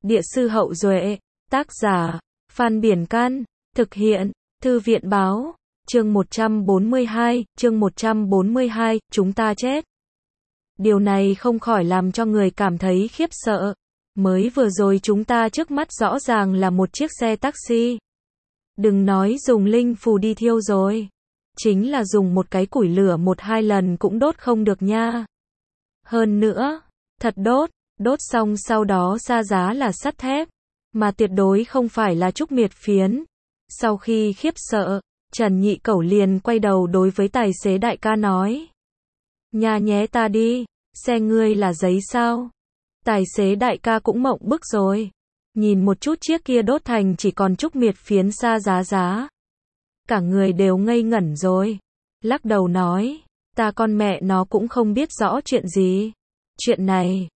Địa sư Hậu Duệ, tác giả, Phan Biển Can, thực hiện, Thư viện Báo, chương 142, chúng ta chết. Điều này không khỏi làm cho người cảm thấy khiếp sợ. Mới vừa rồi chúng ta trước mắt rõ ràng là một chiếc xe taxi. Đừng nói dùng linh phù đi thiêu rồi. Chính là dùng một cái củi lửa 1-2 lần cũng đốt không được nha. Hơn nữa, thật đốt xong sau đó ra giá là sắt thép, mà tuyệt đối không phải là trúc miệt phiến. Sau khi khiếp sợ, Trần Nhị Cẩu liền quay đầu đối với tài xế đại ca nói. Nhà nhé ta đi, xe ngươi là giấy sao? Tài xế đại ca cũng mộng bức rồi. Nhìn một chút chiếc kia đốt thành chỉ còn trúc miệt phiến xa giá. Cả người đều ngây ngẩn rồi. Lắc đầu nói, ta con mẹ nó cũng không biết rõ chuyện gì. Chuyện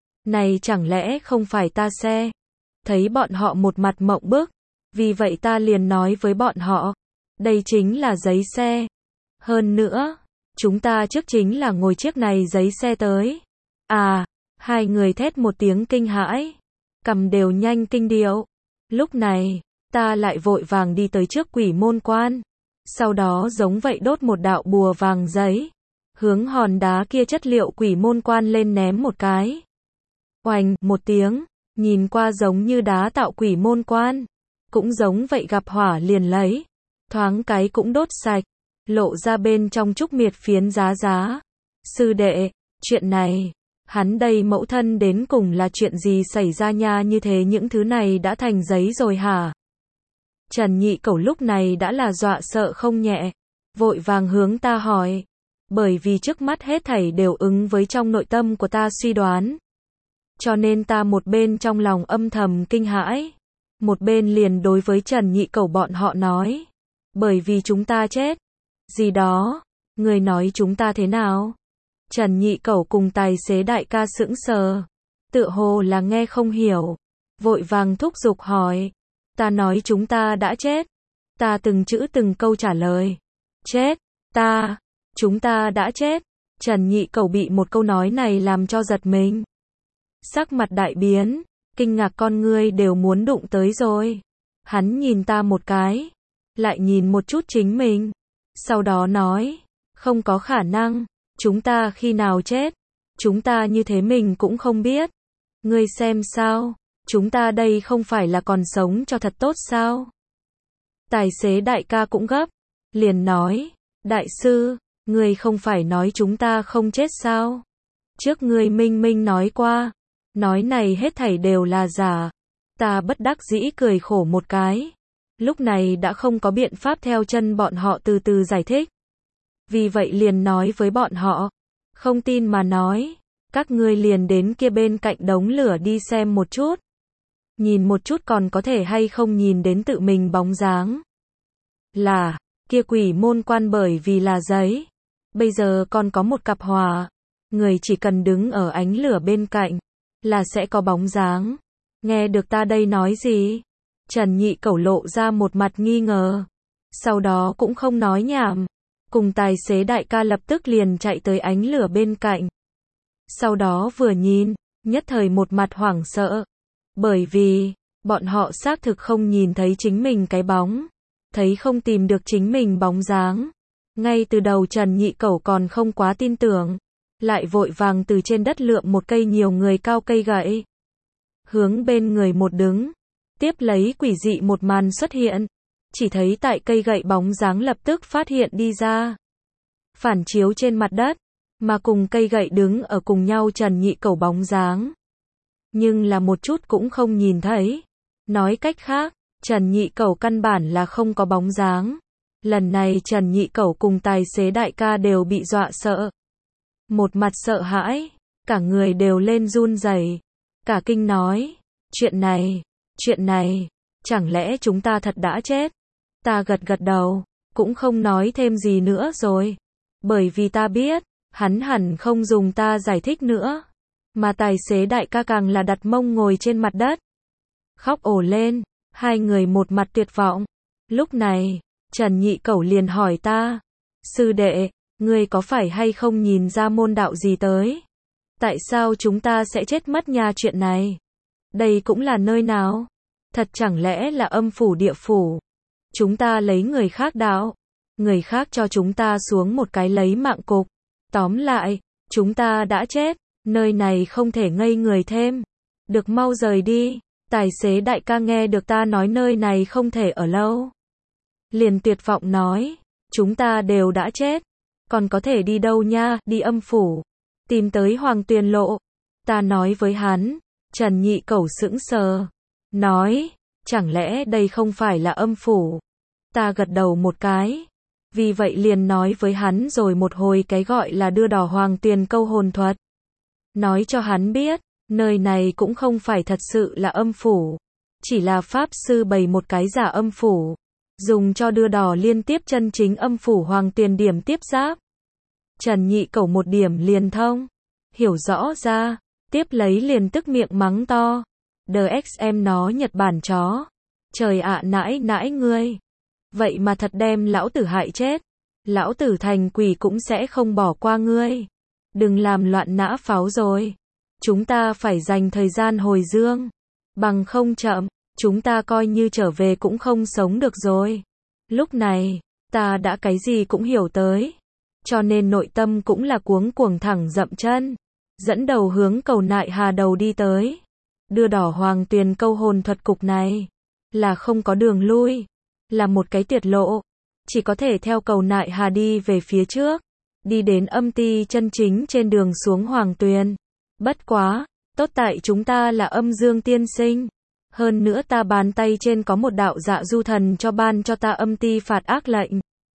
này chẳng lẽ không phải ta xe? Thấy bọn họ một mặt mộng bức. Vì vậy ta liền nói với bọn họ, đây chính là giấy xe. Hơn nữa, chúng ta trước chính là ngồi chiếc này giấy xe tới. À, hai người thét một tiếng kinh hãi, cầm đều nhanh kinh điệu. Lúc này, ta lại vội vàng đi tới trước Quỷ Môn Quan. Sau đó giống vậy đốt một đạo bùa vàng giấy, hướng hòn đá kia chất liệu Quỷ Môn Quan lên ném một cái. Oành một tiếng, nhìn qua giống như đá tạo Quỷ Môn Quan, cũng giống vậy gặp hỏa liền lấy, thoáng cái cũng đốt sạch, lộ ra bên trong trúc miệt phiến giá. Sư đệ, chuyện này, hắn đây mẫu thân đến cùng là chuyện gì xảy ra nha, như thế những thứ này đã thành giấy rồi hả? Trần Nhị Cẩu lúc này đã là dọa sợ không nhẹ, vội vàng hướng ta hỏi, bởi vì trước mắt hết thảy đều ứng với trong nội tâm của ta suy đoán. Cho nên ta một bên trong lòng âm thầm kinh hãi, một bên liền đối với Trần Nhị Cẩu bọn họ nói, bởi vì chúng ta chết. Gì đó, người nói chúng ta thế nào? Trần Nhị Cẩu cùng tài xế đại ca sững sờ, tựa hồ là nghe không hiểu, vội vàng thúc giục hỏi, ta nói chúng ta đã chết. Ta từng chữ từng câu trả lời, chết, chúng ta đã chết. Trần Nhị Cẩu bị một câu nói này làm cho giật mình. Sắc mặt đại biến, kinh ngạc con ngươi đều muốn đụng tới rồi. Hắn nhìn ta một cái, lại nhìn một chút chính mình. Sau đó nói, không có khả năng, chúng ta khi nào chết, chúng ta như thế mình cũng không biết. Ngươi xem sao, chúng ta đây không phải là còn sống cho thật tốt sao? Tài xế đại ca cũng gấp, liền nói, đại sư, ngươi không phải nói chúng ta không chết sao? Trước ngươi minh nói qua, nói này hết thảy đều là giả. Ta bất đắc dĩ cười khổ một cái. Lúc này đã không có biện pháp theo chân bọn họ từ từ giải thích. Vì vậy liền nói với bọn họ, không tin mà nói, các ngươi liền đến kia bên cạnh đống lửa đi xem một chút. Nhìn một chút còn có thể hay không nhìn đến tự mình bóng dáng. Là, kia Quỷ Môn Quan bởi vì là giấy. Bây giờ còn có một cặp hòa. Người chỉ cần đứng ở ánh lửa bên cạnh, là sẽ có bóng dáng. Nghe được ta đây nói gì? Trần Nhị Cẩu lộ ra một mặt nghi ngờ. Sau đó cũng không nói nhảm. Cùng tài xế đại ca lập tức liền chạy tới ánh lửa bên cạnh. Sau đó vừa nhìn, nhất thời một mặt hoảng sợ. Bởi vì, bọn họ xác thực không nhìn thấy chính mình cái bóng. Thấy không tìm được chính mình bóng dáng. Ngay từ đầu Trần Nhị Cẩu còn không quá tin tưởng. Lại vội vàng từ trên đất lượm một cây nhiều người cao cây gậy. Hướng bên người một đứng. Tiếp lấy quỷ dị một màn xuất hiện. Chỉ thấy tại cây gậy bóng dáng lập tức phát hiện đi ra. Phản chiếu trên mặt đất. Mà cùng cây gậy đứng ở cùng nhau Trần Nhị Cẩu bóng dáng. Nhưng là một chút cũng không nhìn thấy. Nói cách khác, Trần Nhị Cẩu căn bản là không có bóng dáng. Lần này Trần Nhị Cẩu cùng tài xế đại ca đều bị dọa sợ. Một mặt sợ hãi, cả người đều lên run rẩy, cả kinh nói, chuyện này, chẳng lẽ chúng ta thật đã chết? Ta gật đầu, cũng không nói thêm gì nữa rồi, bởi vì ta biết, hắn hẳn không dùng ta giải thích nữa, mà tài xế đại ca càng là đặt mông ngồi trên mặt đất, khóc ồ lên, hai người một mặt tuyệt vọng. Lúc này, Trần Nhị Cẩu liền hỏi ta, sư đệ, ngươi có phải hay không nhìn ra môn đạo gì tới? Tại sao chúng ta sẽ chết mất nha chuyện này? Đây cũng là nơi nào? Thật chẳng lẽ là âm phủ địa phủ? Chúng ta lấy người khác đạo. Người khác cho chúng ta xuống một cái lấy mạng cục. Tóm lại, chúng ta đã chết. Nơi này không thể ngây người thêm. Được mau rời đi. Tài xế đại ca nghe được ta nói nơi này không thể ở lâu. Liền tuyệt vọng nói. Chúng ta đều đã chết. Còn có thể đi đâu nha, đi âm phủ. Tìm tới Hoàng Tuyền Lộ. Ta nói với hắn. Trần Nhị Cẩu sững sờ. Nói, chẳng lẽ đây không phải là âm phủ? Ta gật đầu một cái. Vì vậy liền nói với hắn rồi một hồi cái gọi là đưa đỏ Hoàng Tuyền câu hồn thuật. Nói cho hắn biết, nơi này cũng không phải thật sự là âm phủ. Chỉ là Pháp Sư bày một cái giả âm phủ. Dùng cho đưa đỏ liên tiếp chân chính âm phủ Hoàng Tuyền điểm tiếp giáp. Trần Nhị Cẩu một điểm liền thông. Hiểu rõ ra, tiếp lấy liền tức miệng mắng to. DXM nó Nhật Bản chó. Trời ạ nãi nãi ngươi. Vậy mà thật đem lão tử hại chết. Lão tử thành quỷ cũng sẽ không bỏ qua ngươi. Đừng làm loạn nã pháo rồi. Chúng ta phải dành thời gian hồi dương. Bằng không chậm, chúng ta coi như trở về cũng không sống được rồi. Lúc này, ta đã cái gì cũng hiểu tới. Cho nên nội tâm cũng là cuống cuồng thẳng dậm chân. Dẫn đầu hướng cầu Nại Hà đầu đi tới. Đưa đỏ Hoàng Tuyền câu hồn thuật cục này. Là không có đường lui. Là một cái tuyệt lộ. Chỉ có thể theo cầu Nại Hà đi về phía trước. Đi đến âm ti chân chính trên đường xuống Hoàng Tuyền. Bất quá, tốt tại chúng ta là âm dương tiên sinh. Hơn nữa ta bàn tay trên có một đạo dạ du thần cho ban cho ta âm ti phạt ác lệnh.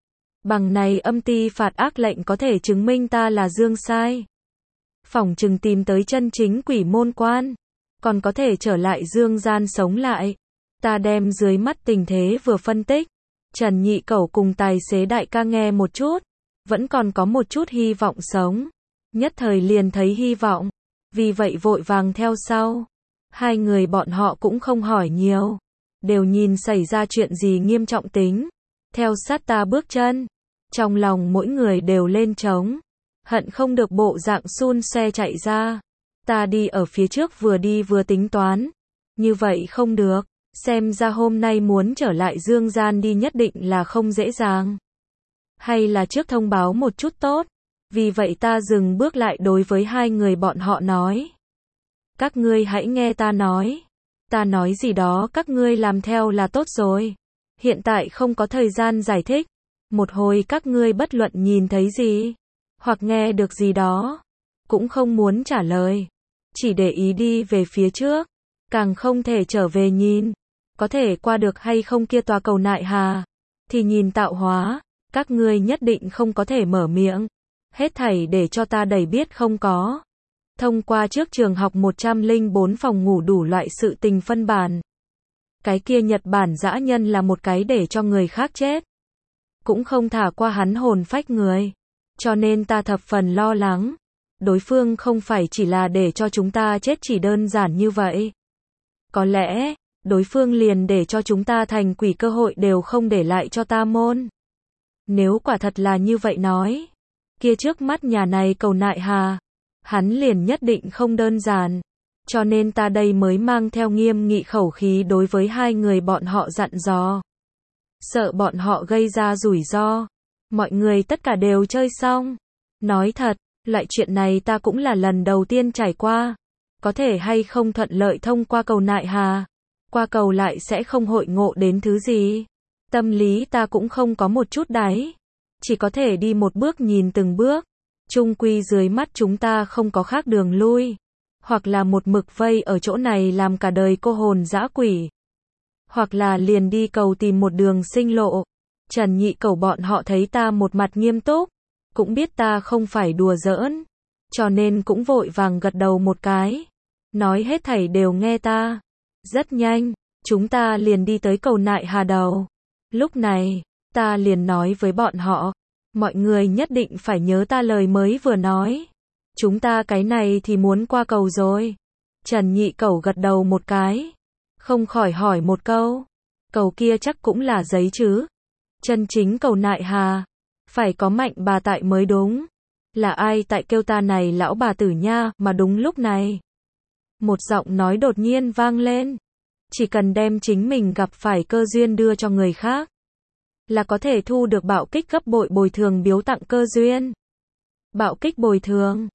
Bằng này âm ti phạt ác lệnh có thể chứng minh ta là dương sai. Phỏng chừng tìm tới chân chính quỷ môn quan. Còn có thể trở lại dương gian sống lại. Ta đem dưới mắt tình thế vừa phân tích. Trần Nhị Cẩu cùng tài xế đại ca nghe một chút. Vẫn còn có một chút hy vọng sống. Nhất thời liền thấy hy vọng. Vì vậy vội vàng theo sau. Hai người bọn họ cũng không hỏi nhiều. Đều nhìn xảy ra chuyện gì nghiêm trọng tính. Theo sát ta bước chân. Trong lòng mỗi người đều lên trống. Hận không được bộ dạng xun xe chạy ra. Ta đi ở phía trước vừa đi vừa tính toán. Như vậy không được. Xem ra hôm nay muốn trở lại dương gian đi nhất định là không dễ dàng. Hay là trước thông báo một chút tốt. Vì vậy ta dừng bước lại đối với hai người bọn họ nói. Các ngươi hãy nghe ta nói. Ta nói gì đó các ngươi làm theo là tốt rồi. Hiện tại không có thời gian giải thích. Một hồi các ngươi bất luận nhìn thấy gì, hoặc nghe được gì đó, cũng không muốn trả lời. Chỉ để ý đi về phía trước. Càng không thể trở về nhìn. Có thể qua được hay không kia tòa cầu Nại Hà. Thì nhìn tạo hóa. Các ngươi nhất định không có thể mở miệng. Hết thảy để cho ta đầy biết không có. Thông qua trước trường học 104 phòng ngủ đủ loại sự tình phân bản. Cái kia Nhật Bản dã nhân là một cái để cho người khác chết. Cũng không thả qua hắn hồn phách người. Cho nên ta thập phần lo lắng. Đối phương không phải chỉ là để cho chúng ta chết chỉ đơn giản như vậy. Có lẽ, đối phương liền để cho chúng ta thành quỷ cơ hội đều không để lại cho ta môn. Nếu quả thật là như vậy nói. Kia trước mắt nhà này cầu Nại Hà. Hắn liền nhất định không đơn giản. Cho nên ta đây mới mang theo nghiêm nghị khẩu khí đối với hai người bọn họ dặn dò. Sợ bọn họ gây ra rủi ro. Mọi người tất cả đều chơi xong. Nói thật, loại chuyện này ta cũng là lần đầu tiên trải qua. Có thể hay không thuận lợi thông qua cầu Nại Hà. Qua cầu lại sẽ không hội ngộ đến thứ gì. Tâm lý ta cũng không có một chút đáy. Chỉ có thể đi một bước nhìn từng bước. Chung quy dưới mắt chúng ta không có khác đường lui. Hoặc là một mực vây ở chỗ này làm cả đời cô hồn dã quỷ. Hoặc là liền đi cầu tìm một đường sinh lộ. Trần Nhị Cẩu bọn họ thấy ta một mặt nghiêm túc. Cũng biết ta không phải đùa giỡn. Cho nên cũng vội vàng gật đầu một cái. Nói hết thảy đều nghe ta. Rất nhanh, chúng ta liền đi tới cầu Nại Hà đầu. Lúc này, ta liền nói với bọn họ. Mọi người nhất định phải nhớ ta lời mới vừa nói. Chúng ta cái này thì muốn qua cầu rồi. Trần Nhị Cẩu gật đầu một cái. Không khỏi hỏi một câu. Cầu kia chắc cũng là giấy chứ. Chân chính cầu Nại Hà. Phải có mạnh bà tại mới đúng. Là ai tại kêu ta này lão bà tử nha mà đúng lúc này. Một giọng nói đột nhiên vang lên. Chỉ cần đem chính mình gặp phải cơ duyên đưa cho người khác, là có thể thu được bạo kích gấp bội bồi thường biếu tặng cơ duyên. Bạo kích bồi thường.